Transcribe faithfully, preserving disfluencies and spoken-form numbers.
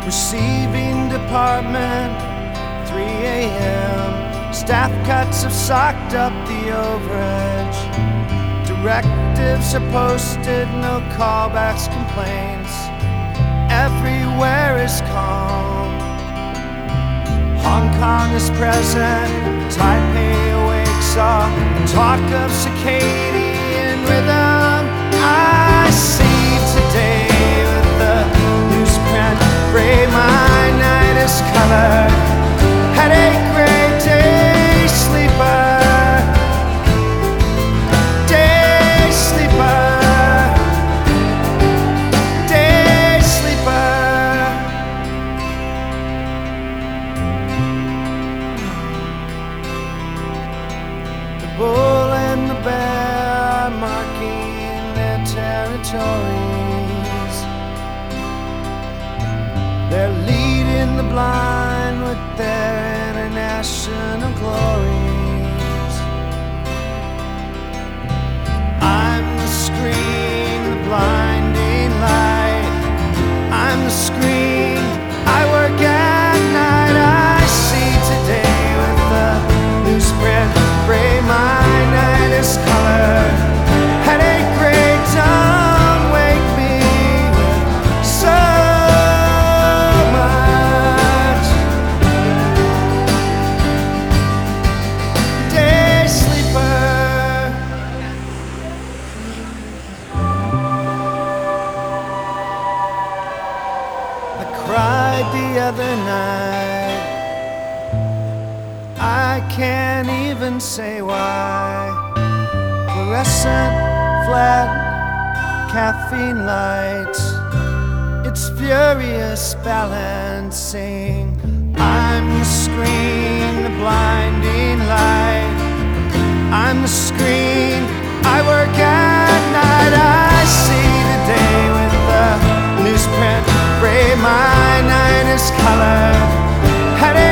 Receiving department, three a m Staff cuts have socked up the overage. Directives are posted, no callbacks, complaints. Everywhere is calm. Hong Kong is present, Taipei awakes all talk of circadian rhythm. I see today with the newsprint gray, my night is color. Headache gray, day sleeper, day sleeper, day sleeper. The bull and the bear are marking their territories. They're leading the blind with their international glories. I'm the screen, the blinding light. I'm the screen, I work at night. I see today with the newsprint gray, my night is color. Headache gray, don't wake me with so much. Day sleeper. I cried the other night, I can't even say why. Fluorescent, flat, caffeine lights, it's furious balancing. I'm the screen, the blinding light. I'm the screen, I work at night. I see the day with the newsprint gray, my night is color. Headache